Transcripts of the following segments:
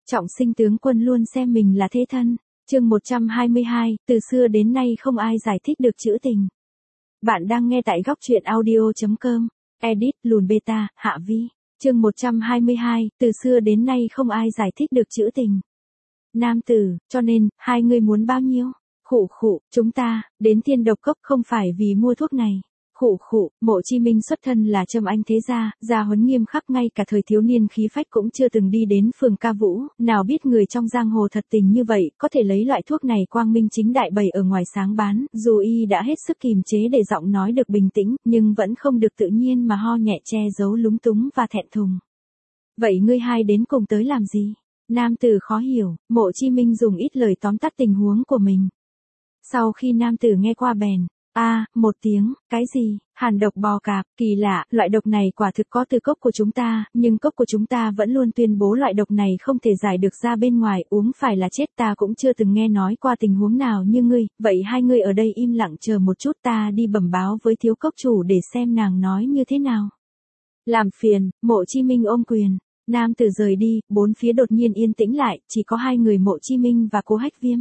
Trọng Sinh tướng quân luôn xem mình là thế thân. Chương 122, từ xưa đến nay không ai giải thích được trữ tình. Bạn đang nghe tại góc truyện audio.com. Edit lùn beta, Hạ Vi. Chương 122, từ xưa đến nay không ai giải thích được trữ tình. Nam tử, cho nên, hai người muốn bao nhiêu? Khụ khụ, chúng ta, đến Thiên Độc Cốc không phải vì mua thuốc này. Khụ khụ, Mộ Chi Minh xuất thân là Trâm Anh thế gia huấn nghiêm khắc, ngay cả thời thiếu niên khí phách cũng chưa từng đi đến phường ca vũ, nào biết người trong giang hồ thật tình như vậy, có thể lấy loại thuốc này quang minh chính đại bày ở ngoài sáng bán, dù y đã hết sức kìm chế để giọng nói được bình tĩnh, nhưng vẫn không được tự nhiên mà ho nhẹ che giấu lúng túng và thẹn thùng. Vậy ngươi hai đến cùng tới làm gì? Nam tử khó hiểu, Mộ Chi Minh dùng ít lời tóm tắt tình huống của mình. Sau khi nam tử nghe qua bèn, một tiếng, cái gì, hàn độc bò cạp, kỳ lạ, loại độc này quả thực có từ cốc của chúng ta, nhưng cốc của chúng ta vẫn luôn tuyên bố loại độc này không thể giải được ra bên ngoài, uống phải là chết, ta cũng chưa từng nghe nói qua tình huống nào như ngươi, vậy hai ngươi ở đây im lặng chờ một chút, ta đi bẩm báo với thiếu cốc chủ để xem nàng nói như thế nào. Làm phiền, Mộ Chi Minh ôm quyền, nam tử rời đi, bốn phía đột nhiên yên tĩnh lại, chỉ có hai người Mộ Chi Minh và Cố Hách Viêm.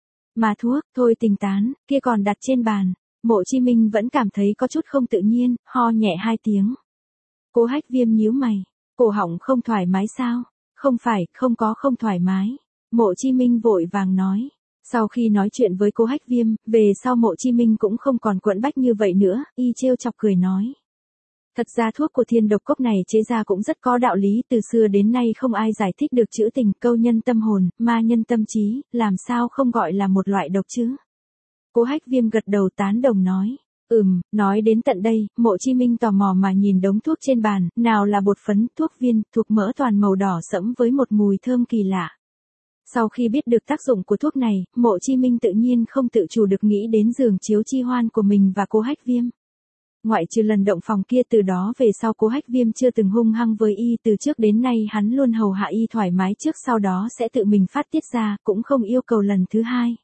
Mà thuốc, thôi tình tán, kia còn đặt trên bàn. Mộ Chi Minh vẫn cảm thấy có chút không tự nhiên, ho nhẹ hai tiếng. Cố Hách Viêm nhíu mày, cổ họng không thoải mái sao? Không phải, không có không thoải mái. Mộ Chi Minh vội vàng nói. Sau khi nói chuyện với Cố Hách Viêm, về sau Mộ Chi Minh cũng không còn quẫn bách như vậy nữa, y trêu chọc cười nói. Thật ra thuốc của Thiên Độc Cốc này chế ra cũng rất có đạo lý, từ xưa đến nay không ai giải thích được trữ tình, câu nhân tâm hồn, ma nhân tâm trí, làm sao không gọi là một loại độc chứ? Cố Hách Viêm gật đầu tán đồng nói. Nói đến tận đây, Mộ Chi Minh tò mò mà nhìn đống thuốc trên bàn, nào là bột phấn, thuốc viên, thuộc mỡ toàn màu đỏ sẫm với một mùi thơm kỳ lạ. Sau khi biết được tác dụng của thuốc này, Mộ Chi Minh tự nhiên không tự chủ được nghĩ đến giường chiếu chi hoan của mình và Cố Hách Viêm. Ngoại trừ lần động phòng kia, từ đó về sau Cố Hách Viêm chưa từng hung hăng với y, từ trước đến nay hắn luôn hầu hạ y thoải mái trước sau đó sẽ tự mình phát tiết ra, cũng không yêu cầu lần thứ hai.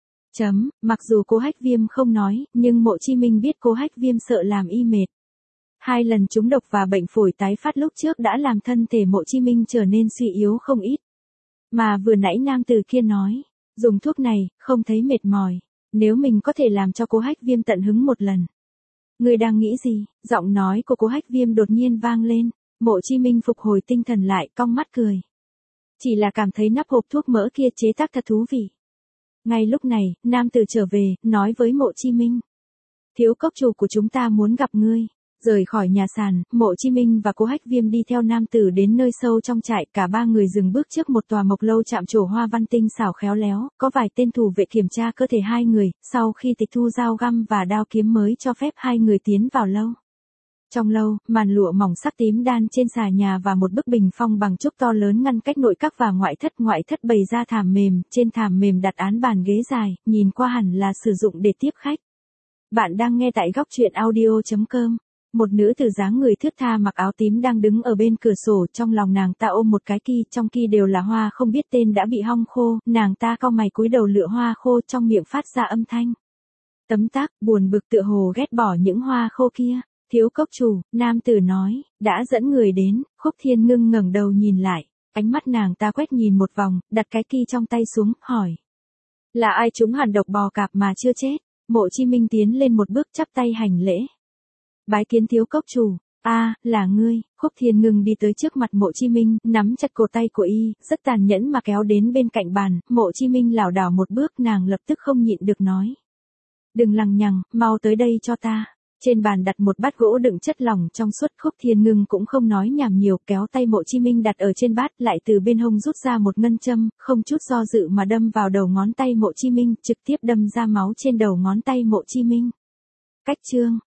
Mặc dù Cố Hách Viêm không nói, nhưng Mộ Chi Minh biết Cố Hách Viêm sợ làm y mệt. Hai lần trúng độc và bệnh phổi tái phát lúc trước đã làm thân thể Mộ Chi Minh trở nên suy yếu không ít. Mà vừa nãy nam tử kia nói, dùng thuốc này, không thấy mệt mỏi, nếu mình có thể làm cho Cố Hách Viêm tận hứng một lần. Ngươi đang nghĩ gì? Giọng nói của Cố Hách Viêm đột nhiên vang lên, Mộ Chi Minh phục hồi tinh thần lại, cong mắt cười. Chỉ là cảm thấy nắp hộp thuốc mỡ kia chế tác thật thú vị. Ngay lúc này, nam tử trở về, nói với Mộ Chi Minh. Thiếu cốc chủ của chúng ta muốn gặp ngươi. Rời khỏi nhà sàn, Mộ Chi Minh và Cố Hách Viêm đi theo nam tử đến nơi sâu trong trại, cả ba người dừng bước trước một tòa mộc lâu chạm trổ hoa văn tinh xảo khéo léo, có vài tên thủ vệ kiểm tra cơ thể hai người, sau khi tịch thu dao găm và đao kiếm mới cho phép hai người tiến vào lâu. Trong lâu, màn lụa mỏng sắc tím đan trên xà nhà và một bức bình phong bằng trúc to lớn ngăn cách nội các và ngoại thất bày ra thảm mềm, trên thảm mềm đặt án bàn ghế dài, nhìn qua hẳn là sử dụng để tiếp khách. Bạn đang nghe tại góc truyện audio.com. Một nữ tử dáng người thướt tha mặc áo tím đang đứng ở bên cửa sổ, trong lòng nàng ta ôm một cái ki, trong ki đều là hoa không biết tên đã bị hong khô, nàng ta cau mày cúi đầu lựa hoa khô, trong miệng phát ra âm thanh. Tấm tắc, buồn bực tựa hồ ghét bỏ những hoa khô kia. Thiếu cốc chủ, nam tử nói, đã dẫn người đến. Khúc Thiên Ngưng ngẩng đầu nhìn lại, ánh mắt nàng ta quét nhìn một vòng, đặt cái ki trong tay xuống, hỏi. Là ai trúng hàn độc bò cạp mà chưa chết? Mộ Chi Minh tiến lên một bước chắp tay hành lễ. Bái kiến thiếu cốc chủ. Là ngươi. Khúc Thiên Ngưng đi tới trước mặt Mộ Chi Minh, nắm chặt cổ tay của y, rất tàn nhẫn mà kéo đến bên cạnh bàn. Mộ Chi Minh lảo đảo một bước, nàng lập tức không nhịn được nói. Đừng lằng nhằng, mau tới đây cho ta. Trên bàn đặt một bát gỗ đựng chất lỏng trong suốt. Khúc Thiên Ngưng cũng không nói nhảm nhiều, kéo tay Mộ Chi Minh đặt ở trên bát, lại từ bên hông rút ra một ngân châm, không chút do dự mà đâm vào đầu ngón tay Mộ Chi Minh, trực tiếp đâm ra máu trên đầu ngón tay Mộ Chi Minh. Cách chương,